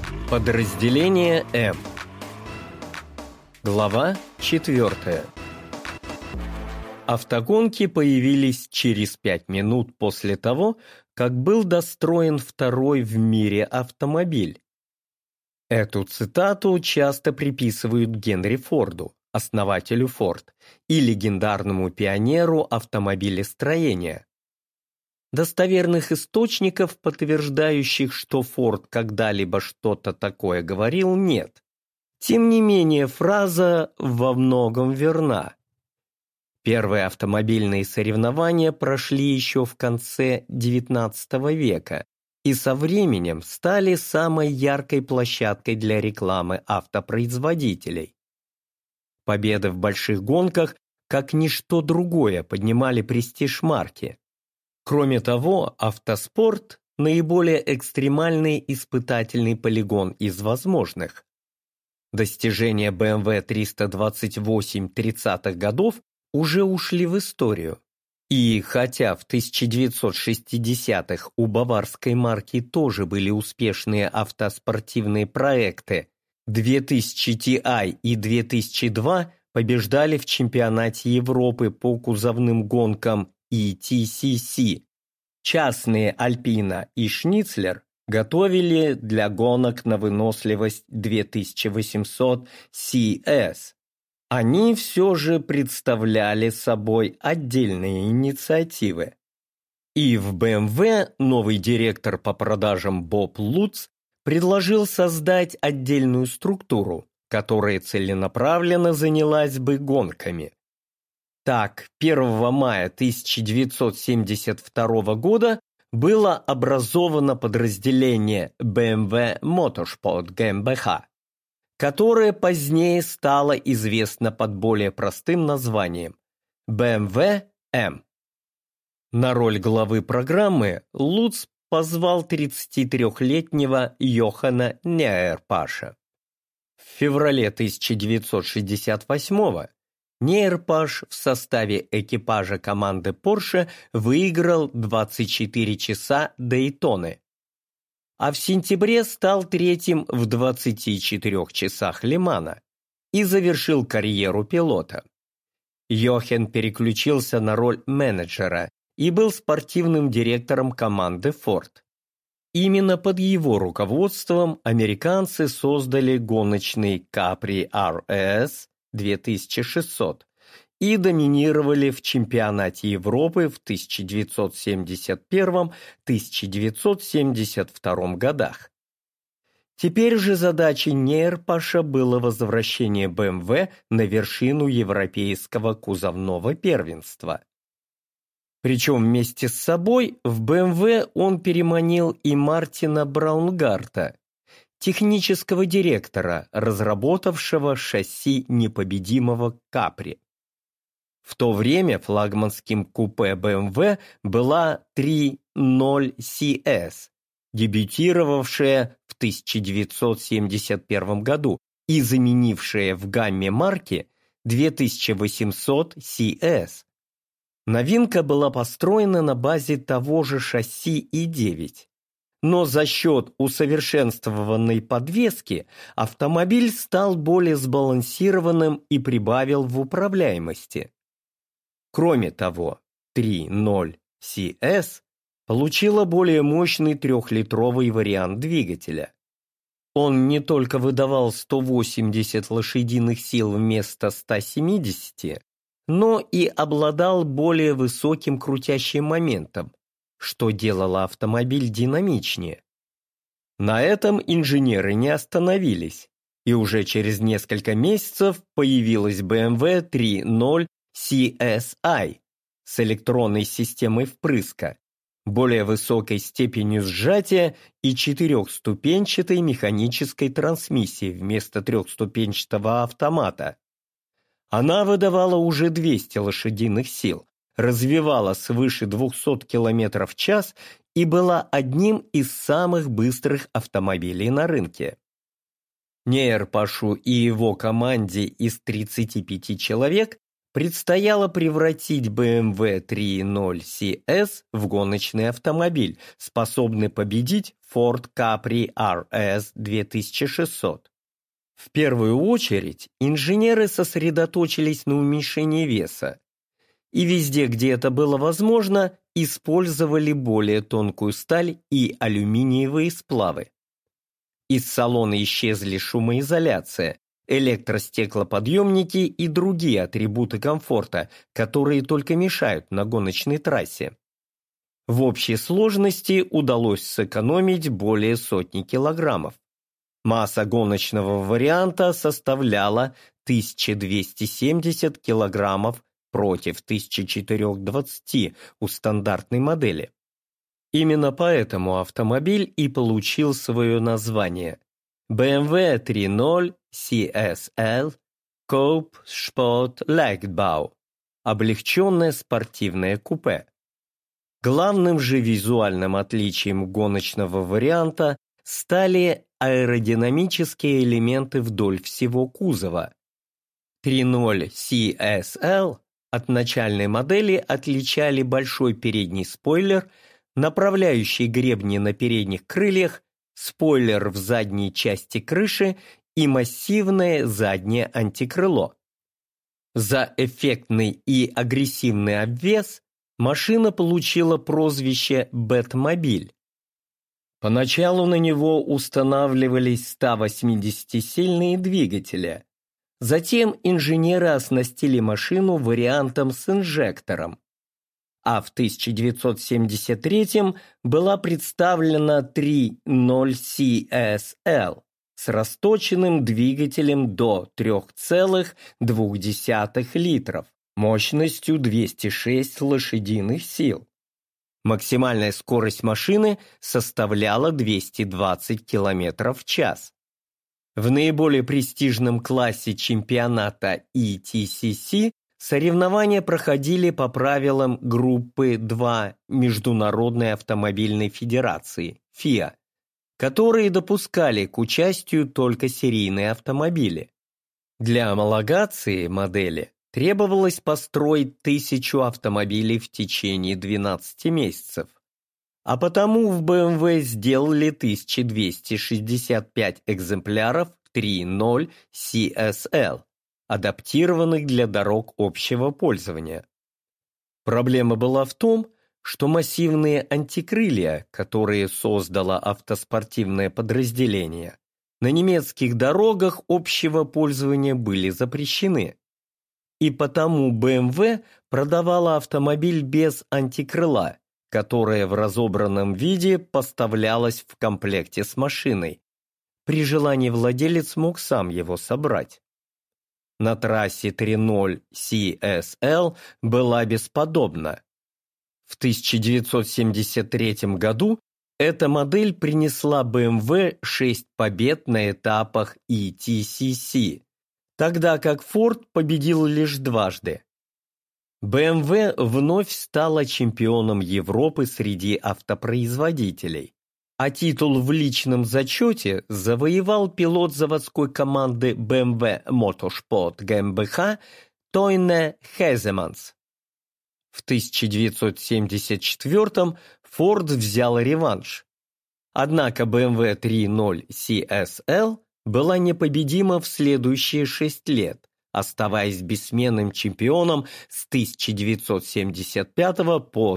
Подразделение М. Глава 4. Автогонки появились через 5 минут после того, как был достроен второй в мире автомобиль. Эту цитату часто приписывают Генри Форду, основателю Ford, и легендарному пионеру автомобилестроения. Достоверных источников, подтверждающих, что Форд когда-либо что-то такое говорил, нет. Тем не менее, фраза во многом верна. Первые автомобильные соревнования прошли еще в конце XIX века и со временем стали самой яркой площадкой для рекламы автопроизводителей. Победы в больших гонках, как ничто другое, поднимали престиж марки. Кроме того, автоспорт – наиболее экстремальный испытательный полигон из возможных. Достижения BMW 328 30-х годов уже ушли в историю. И хотя в 1960-х у баварской марки тоже были успешные автоспортивные проекты, 2000 Ti и 2002 побеждали в чемпионате Европы по кузовным гонкам ETCC. Частные Альпина и Шницлер готовили для гонок на выносливость 2800 CS. Они все же представляли собой отдельные инициативы. И в BMW новый директор по продажам Боб Лутц предложил создать отдельную структуру, которая целенаправленно занялась бы гонками. Так, 1 мая 1972 года было образовано подразделение BMW Motorsport GmbH, которое позднее стало известно под более простым названием BMW M. На роль главы программы Лутц позвал 33-летнего Йохана Нейерпаша. В феврале 1968-го Нейерпаш в составе экипажа команды Porsche выиграл 24 часа Дейтоны, а в сентябре стал третьим в 24 часах Ле-Мана и завершил карьеру пилота. Йохен переключился на роль менеджера и был спортивным директором команды Ford. Именно под его руководством американцы создали гоночный Capri RS 2600 и доминировали в чемпионате Европы в 1971-1972 годах. Теперь же задачей Нейерпаша было возвращение BMW на вершину европейского кузовного первенства. Причем вместе с собой в BMW он переманил и Мартина Браунгарта, технического директора, разработавшего шасси непобедимого Капри. В то время флагманским купе BMW была 3.0 CS, дебютировавшая в 1971 году и заменившая в гамме марки 2800 CS. Новинка была построена на базе того же шасси i9. Но за счет усовершенствованной подвески автомобиль стал более сбалансированным и прибавил в управляемости. Кроме того, 3.0 CS получила более мощный 3-литровый вариант двигателя. Он не только выдавал 180 лошадиных сил вместо 170, но и обладал более высоким крутящим моментом, что делало автомобиль динамичнее. На этом инженеры не остановились, и уже через несколько месяцев появилась BMW 3.0 CSI с электронной системой впрыска, более высокой степенью сжатия и 4-ступенчатой механической трансмиссией вместо 3-ступенчатого автомата. Она выдавала уже 200 лошадиных сил, развивала свыше 200 км в час и была одним из самых быстрых автомобилей на рынке. Нейерпашу и его команде из 35 человек предстояло превратить BMW 3.0 CS в гоночный автомобиль, способный победить Ford Capri RS 2600. В первую очередь инженеры сосредоточились на уменьшении веса, и везде, где это было возможно, использовали более тонкую сталь и алюминиевые сплавы. Из салона исчезли шумоизоляция, электростеклоподъемники и другие атрибуты комфорта, которые только мешают на гоночной трассе. В общей сложности удалось сэкономить более сотни килограммов. Масса гоночного варианта составляла 1270 килограммов против 1420 у стандартной модели. Именно поэтому автомобиль и получил свое название BMW 3.0 CSL Coupe Sport Leichtbau – облегченное спортивное купе. Главным же визуальным отличием гоночного варианта стали аэродинамические элементы вдоль всего кузова. 3.0 CSL от начальной модели отличали большой передний спойлер, направляющий гребни на передних крыльях, спойлер в задней части крыши и массивное заднее антикрыло. За эффектный и агрессивный обвес машина получила прозвище «Бэтмобиль». Поначалу на него устанавливались 180-сильные двигатели. Затем инженеры оснастили машину вариантом с инжектором. А в 1973 была представлена 3.0 CSL с расточенным двигателем до 3,2 литров, мощностью 206 лошадиных сил. Максимальная скорость машины составляла 220 км в час. В наиболее престижном классе чемпионата ETCC соревнования проходили по правилам группы 2 Международной автомобильной федерации FIA, которые допускали к участию только серийные автомобили. Для homологации модели требовалось построить 1000 автомобилей в течение 12 месяцев. А потому в BMW сделали 1265 экземпляров 3.0 CSL, адаптированных для дорог общего пользования. Проблема была в том, что массивные антикрылья, которые создало автоспортивное подразделение, на немецких дорогах общего пользования были запрещены. И потому BMW продавала автомобиль без антикрыла, которое в разобранном виде поставлялось в комплекте с машиной. При желании владелец мог сам его собрать. На трассе 3.0 CSL была бесподобна. В 1973 году эта модель принесла BMW 6 побед на этапах ETCC, тогда как Ford победил лишь дважды. BMW вновь стала чемпионом Европы среди автопроизводителей, а титул в личном зачете завоевал пилот заводской команды BMW Motorsport GmbH Toine Хеземанс. В 1974 Ford взял реванш. Однако BMW 3.0 CSL была непобедима в следующие 6 лет, оставаясь бессменным чемпионом с 1975 по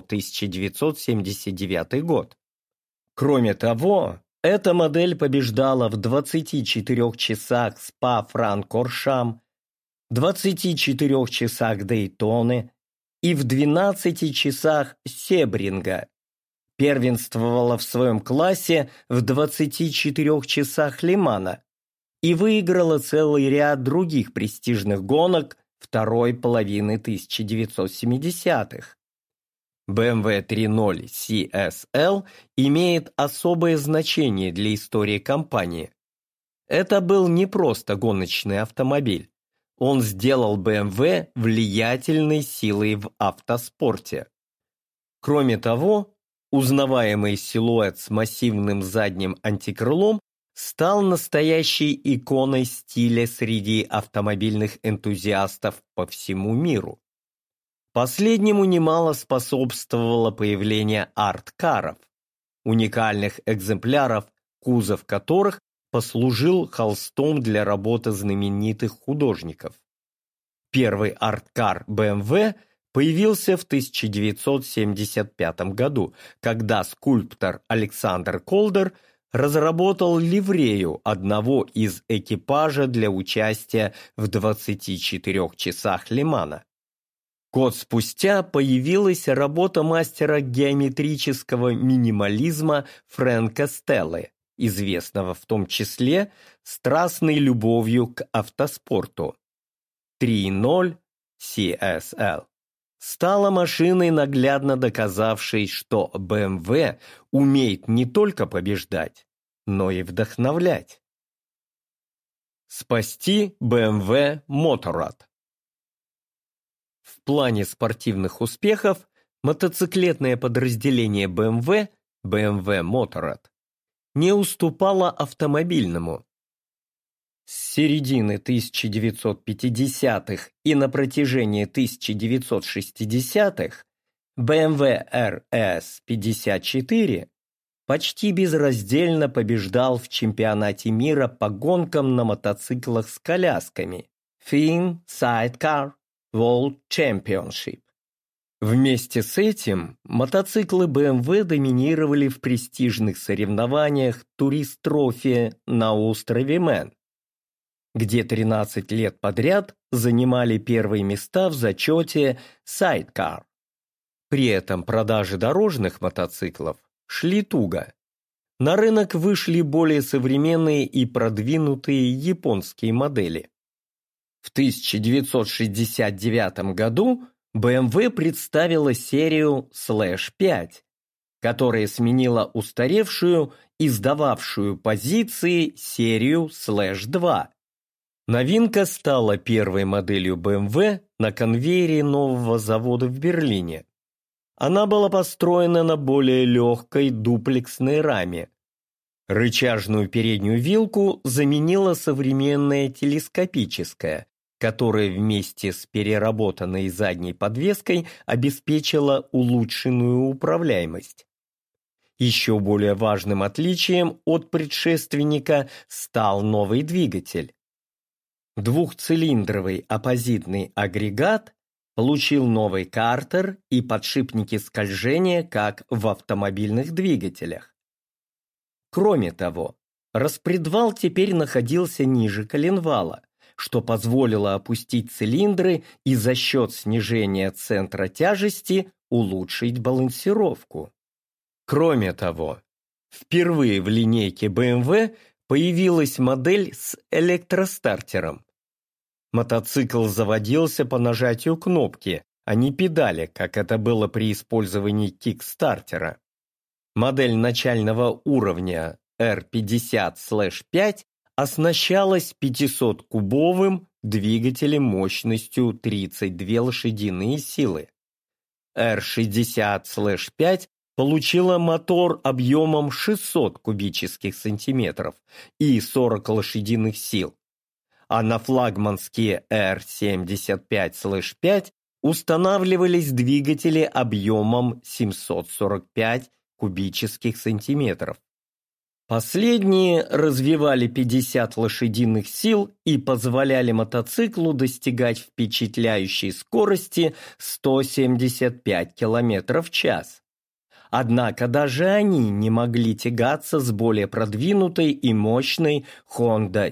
1979 год. Кроме того, эта модель побеждала в 24 часах Спа-Франкоршам, 24 часах Дейтоны и в 12 часах Себринга. Первенствовала в своем классе в 24 часах Лимана и выиграла целый ряд других престижных гонок второй половины 1970-х. BMW 3.0 CSL имеет особое значение для истории компании. Это был не просто гоночный автомобиль. Он сделал BMW влиятельной силой в автоспорте. Кроме того, узнаваемый силуэт с массивным задним антикрылом стал настоящей иконой стиля среди автомобильных энтузиастов по всему миру. Последнему немало способствовало появление арт-каров, уникальных экземпляров, кузов которых послужил холстом для работы знаменитых художников. Первый арт-кар BMW появился в 1975 году, когда скульптор Александр Колдер разработал ливрею одного из экипажа для участия в 24 часах Ле-Мана. Год спустя появилась работа мастера геометрического минимализма Фрэнка Стеллы, известного в том числе страстной любовью к автоспорту. 3.0 CSL стала машиной, наглядно доказавшей, что BMW умеет не только побеждать, но и вдохновлять. Спасти BMW Motorrad. В плане спортивных успехов мотоциклетное подразделение BMW Motorrad не уступало автомобильному. С середины 1950-х и на протяжении 1960-х BMW RS54 почти безраздельно побеждал в чемпионате мира по гонкам на мотоциклах с колясками FIM Sidecar World Championship. Вместе с этим мотоциклы BMW доминировали в престижных соревнованиях Турист-трофи на острове Мэн, где 13 лет подряд занимали первые места в зачете Sidecar. При этом продажи дорожных мотоциклов шли туго. На рынок вышли более современные и продвинутые японские модели. В 1969 году BMW представила серию Slash 5, которая сменила устаревшую и сдававшую позиции серию Slash 2. Новинка стала первой моделью BMW на конвейере нового завода в Берлине. Она была построена на более легкой дуплексной раме. Рычажную переднюю вилку заменила современная телескопическая, которая вместе с переработанной задней подвеской обеспечила улучшенную управляемость. Еще более важным отличием от предшественника стал новый двигатель. Двухцилиндровый оппозитный агрегат получил новый картер и подшипники скольжения, как в автомобильных двигателях. Кроме того, распредвал теперь находился ниже коленвала, что позволило опустить цилиндры и за счет снижения центра тяжести улучшить балансировку. Кроме того, впервые в линейке BMW появилась модель с электростартером. Мотоцикл заводился по нажатию кнопки, а не педали, как это было при использовании кикстартера. Модель начального уровня R50/5 оснащалась 500-кубовым двигателем мощностью 32 лошадиные силы. R60/5 получила мотор объемом 600 кубических сантиметров и 40 лошадиных сил, а на флагманские R75/5 устанавливались двигатели объемом 745 кубических сантиметров. Последние развивали 50 лошадиных сил и позволяли мотоциклу достигать впечатляющей скорости 175 км в час. Однако даже они не могли тягаться с более продвинутой и мощной Honda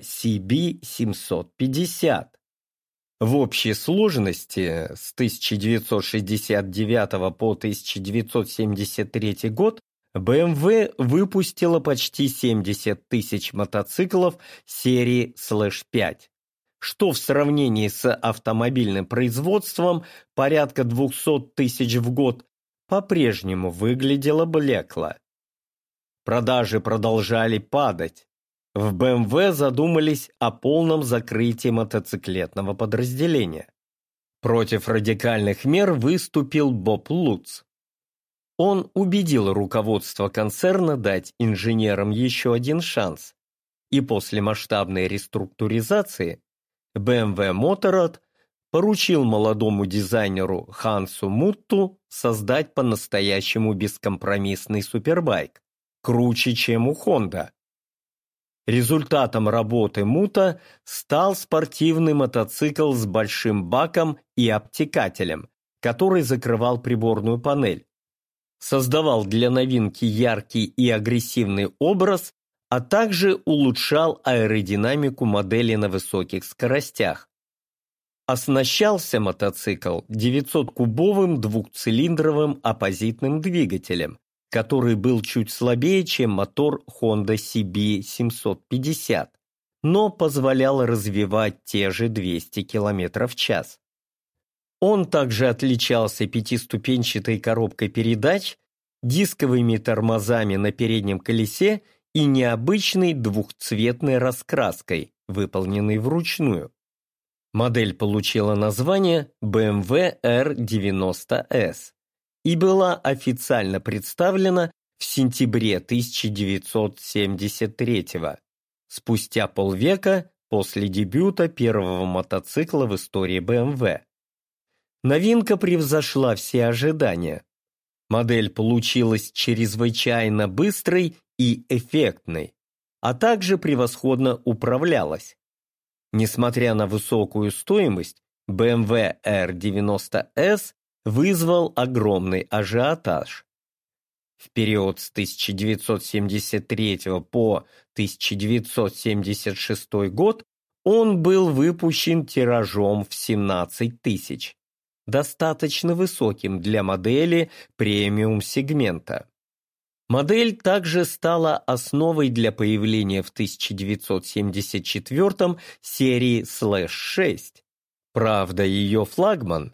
CB750. В общей сложности с 1969 по 1973 год BMW выпустила почти 70 тысяч мотоциклов серии Slash 5, что в сравнении с автомобильным производством порядка 200 тысяч в год по-прежнему выглядело блекло. Продажи продолжали падать. В BMW задумались о полном закрытии мотоциклетного подразделения. Против радикальных мер выступил Боб Лутц. Он убедил руководство концерна дать инженерам еще один шанс и после масштабной реструктуризации BMW Motorrad поручил молодому дизайнеру Хансу Мутту создать по-настоящему бескомпромиссный супербайк, круче, чем у Honda. Результатом работы Мутта стал спортивный мотоцикл с большим баком и обтекателем, который закрывал приборную панель, создавал для новинки яркий и агрессивный образ, а также улучшал аэродинамику модели на высоких скоростях. Оснащался мотоцикл 900-кубовым двухцилиндровым оппозитным двигателем, который был чуть слабее, чем мотор Honda CB750, но позволял развивать те же 200 км в час. Он также отличался пятиступенчатой коробкой передач, дисковыми тормозами на переднем колесе и необычной двухцветной раскраской, выполненной вручную. Модель получила название BMW R90S и была официально представлена в сентябре 1973-го, спустя полвека после дебюта первого мотоцикла в истории BMW. Новинка превзошла все ожидания. Модель получилась чрезвычайно быстрой и эффектной, а также превосходно управлялась. Несмотря на высокую стоимость, BMW R90S вызвал огромный ажиотаж. В период с 1973 по 1976 год он был выпущен тиражом в 17 тысяч, достаточно высоким для модели премиум-сегмента. Модель также стала основой для появления в 1974 серии Slash-6. Правда, ее флагман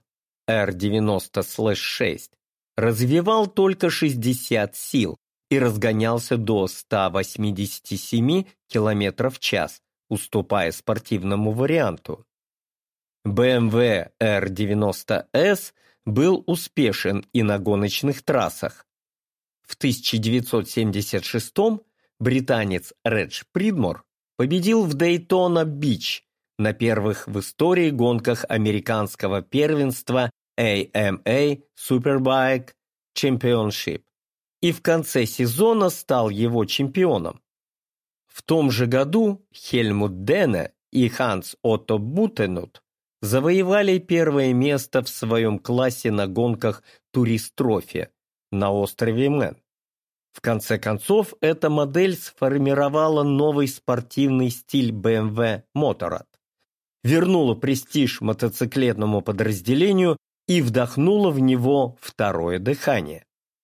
R90/6 развивал только 60 сил и разгонялся до 187 км в час, уступая спортивному варианту. BMW R90S был успешен и на гоночных трассах. В 1976-м британец Редж Придмор победил в Дейтона-Бич на первых в истории гонках американского первенства AMA Superbike Championship и в конце сезона стал его чемпионом. В том же году Хельмут Дене и Ханс Отто Бутенут завоевали первое место в своем классе на гонках Турист-Трофи на острове Мэн. В конце концов, эта модель сформировала новый спортивный стиль BMW Motorrad, вернула престиж мотоциклетному подразделению и вдохнула в него второе дыхание.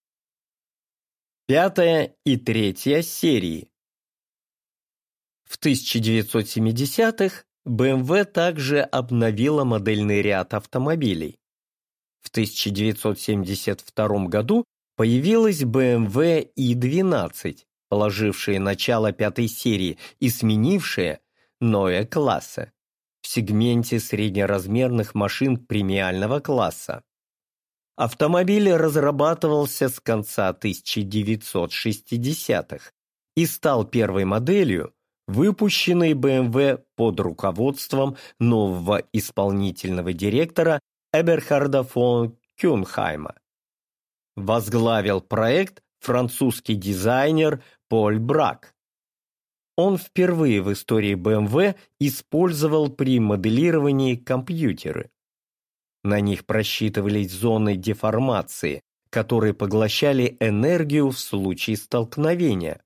Пятая и третья серии. В 1970-х BMW также обновила модельный ряд автомобилей. В 1972 году появилась BMW i12, положившая начало пятой серии и сменившая Neue класса в сегменте среднеразмерных машин премиального класса. Автомобиль разрабатывался с конца 1960-х и стал первой моделью, выпущенной BMW под руководством нового исполнительного директора Эберхарда фон Кюнхайма. Возглавил проект французский дизайнер Поль Брак. Он впервые в истории BMW использовал при моделировании компьютеры. На них просчитывались зоны деформации, которые поглощали энергию в случае столкновения.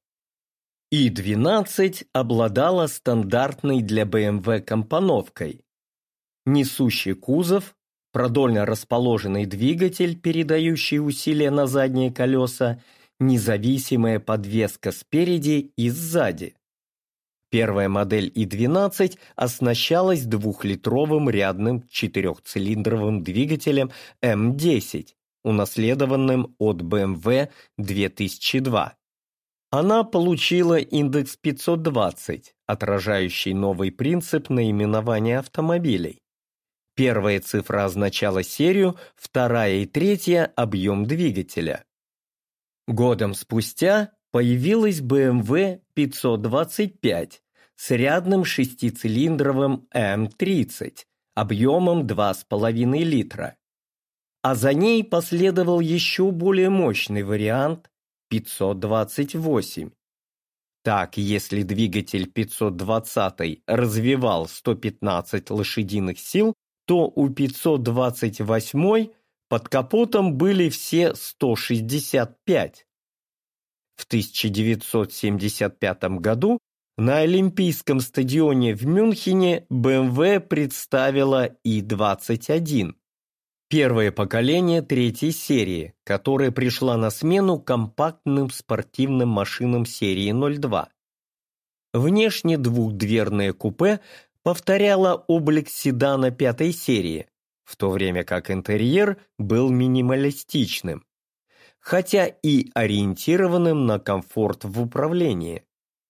И-12 обладала стандартной для BMW компоновкой. Несущий кузов, продольно расположенный двигатель, передающий усилия на задние колеса, независимая подвеска спереди и сзади. Первая модель И-12 оснащалась двухлитровым рядным четырехцилиндровым двигателем М10, унаследованным от BMW 2002. Она получила индекс 520, отражающий новый принцип наименования автомобилей. Первая цифра означала серию, вторая и третья – объем двигателя. Годом спустя появилась BMW 525 с рядным шестицилиндровым М30 объемом 2,5 литра. А за ней последовал еще более мощный вариант 528. Так, если двигатель 520 развивал 115 лошадиных сил, то у 528 под капотом были все 165. В 1975 году на Олимпийском стадионе в Мюнхене BMW представила И-21. Первое поколение третьей серии, которая пришла на смену компактным спортивным машинам серии 02. Внешне двухдверное купе повторяло облик седана пятой серии, в то время как интерьер был минималистичным, хотя и ориентированным на комфорт в управлении.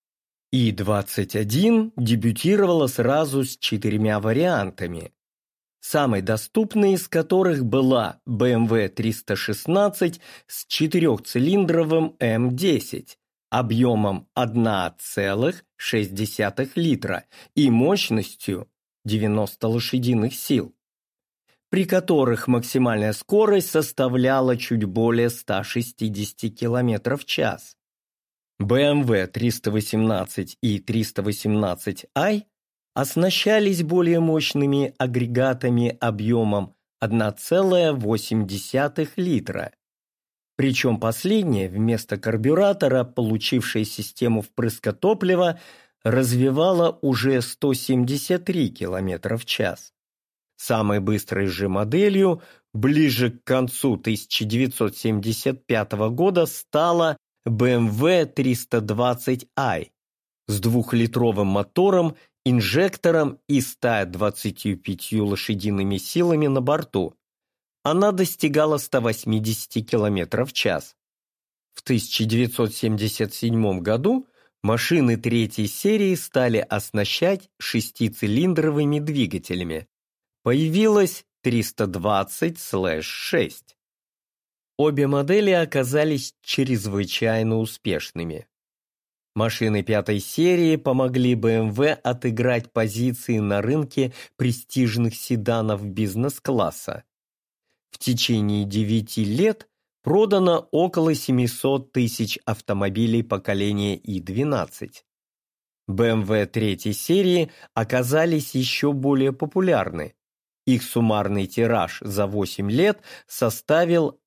И-21 дебютировала сразу с 4 вариантами, самой доступной из которых была BMW 316 с 4-цилиндровым М10 объемом 1,6 литра и мощностью 90 лошадиных сил, при которых максимальная скорость составляла чуть более 160 км в час. BMW 318 и 318i оснащались более мощными агрегатами объемом 1,8 литра. Причем последняя, вместо карбюратора, получившая систему впрыска топлива, развивала уже 173 км в час. Самой быстрой же моделью ближе к концу 1975 года стала BMW 320i с двухлитровым мотором, инжектором и 125 лошадиными силами на борту. Она достигала 180 км в час. В 1977 году машины третьей серии стали оснащать шестицилиндровыми двигателями. Появилась 320/6. Обе модели оказались чрезвычайно успешными. Машины пятой серии помогли BMW отыграть позиции на рынке престижных седанов бизнес-класса. В течение 9 лет продано около 700 тысяч автомобилей поколения И-12. BMW третьей серии оказались еще более популярны. Их суммарный тираж за 8 лет составил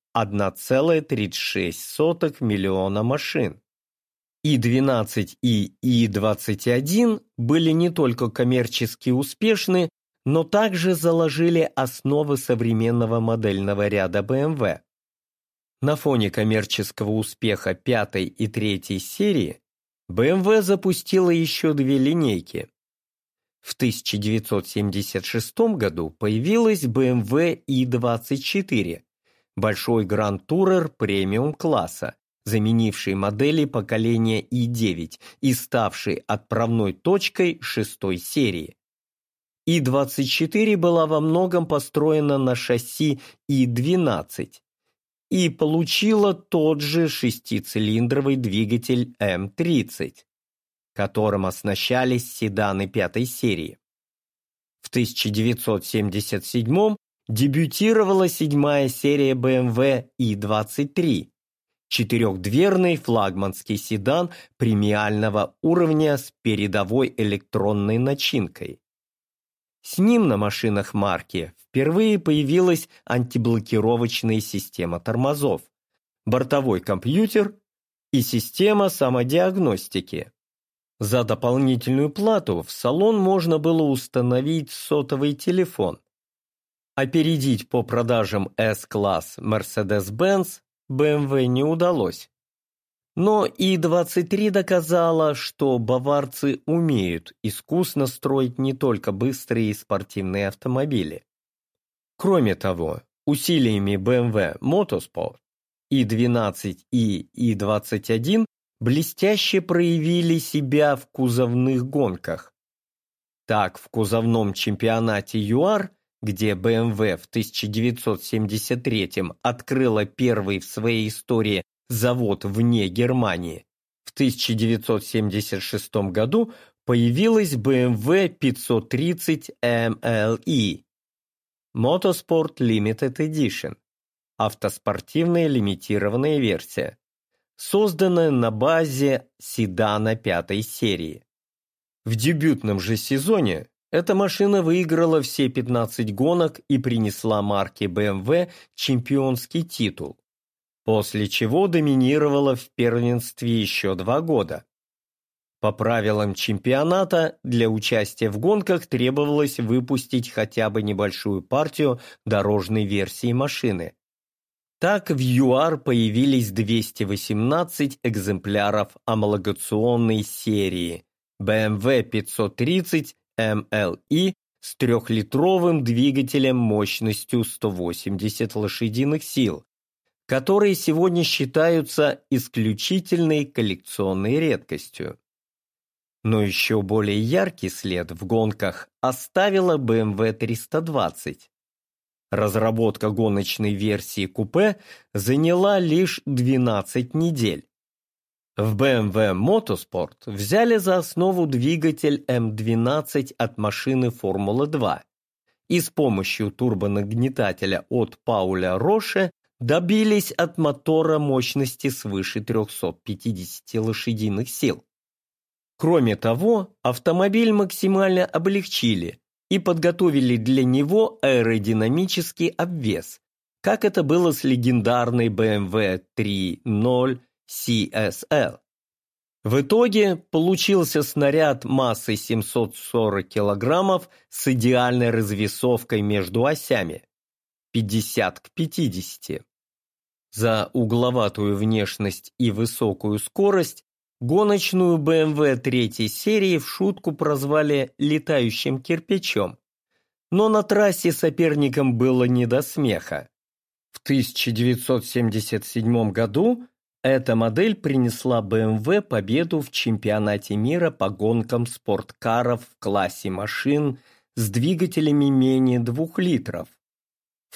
1,36 миллиона машин. И-12 и И-21 были не только коммерчески успешны, но также заложили основы современного модельного ряда BMW. На фоне коммерческого успеха пятой и третьей серии BMW запустила еще 2 линейки. В 1976 году появилась BMW И-24, большой гранд-турер премиум-класса, заменивший модели поколения И-9 и ставший отправной точкой шестой серии. И-24 была во многом построена на шасси И-12 и получила тот же шестицилиндровый двигатель М30, которым оснащались седаны пятой серии. В 1977 дебютировала 7-я серия BMW И-23, четырехдверный флагманский седан премиального уровня с передовой электронной начинкой. С ним на машинах марки впервые появилась антиблокировочная система тормозов, бортовой компьютер и система самодиагностики. За дополнительную плату в салон можно было установить сотовый телефон. Опередить по продажам S-класс Mercedes-Benz BMW не удалось. Но И-23 доказала, что баварцы умеют искусно строить не только быстрые и спортивные автомобили. Кроме того, усилиями BMW Motorsport И-12 и И-21 блестяще проявили себя в кузовных гонках. Так, в кузовном чемпионате ЮАР, где BMW в 1973 открыла первый в своей истории завод вне Германии, в 1976 году появилась BMW 530 MLE Motorsport Limited Edition, автоспортивная лимитированная версия, созданная на базе седана пятой серии. В дебютном же сезоне эта машина выиграла все 15 гонок и принесла марке BMW чемпионский титул, после чего доминировала в первенстве еще 2 года. По правилам чемпионата, для участия в гонках требовалось выпустить хотя бы небольшую партию дорожной версии машины. Так в ЮАР появились 218 экземпляров homologaционной серии BMW 530 MLE с 3-литровым двигателем мощностью 180 лошадиных сил, которые сегодня считаются исключительной коллекционной редкостью. Но еще более яркий след в гонках оставила BMW 320. Разработка гоночной версии купе заняла лишь 12 недель. В BMW Motorsport взяли за основу двигатель М12 от машины Формулы-2 и с помощью турбонагнетателя от Пауля Роше добились от мотора мощности свыше 350 лошадиных сил. Кроме того, автомобиль максимально облегчили и подготовили для него аэродинамический обвес, как это было с легендарной BMW 3.0 CSL. В итоге получился снаряд массой 740 кг с идеальной развесовкой между осями 50 к 50. За угловатую внешность и высокую скорость гоночную BMW третьей серии в шутку прозвали «летающим кирпичом», но на трассе соперникам было не до смеха. В 1977 году эта модель принесла BMW победу в чемпионате мира по гонкам спорткаров в классе машин с двигателями менее 2 литров. В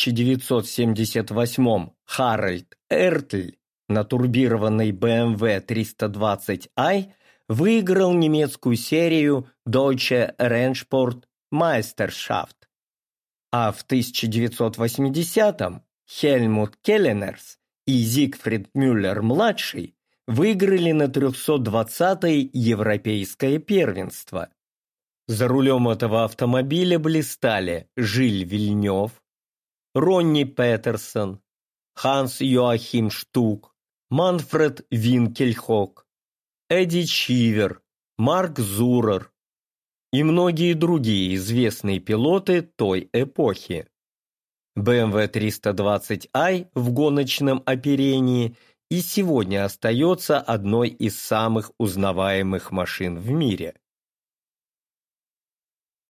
1978 Харальд Эртль на турбированной BMW 320i выиграл немецкую серию Deutsche Rennsport Meisterschaft, а в 1980-м Хельмут Келлерс и Зигфрид Мюллер-младший выиграли на 320-й европейское первенство. За рулем этого автомобиля блистали Жиль Вильнёв, Ронни Петерсон, Ханс Йоахим Штук, Манфред Винкельхок, Эдди Чивер, Марк Зурер и многие другие известные пилоты той эпохи. BMW 320i в гоночном оперении и сегодня остается одной из самых узнаваемых машин в мире.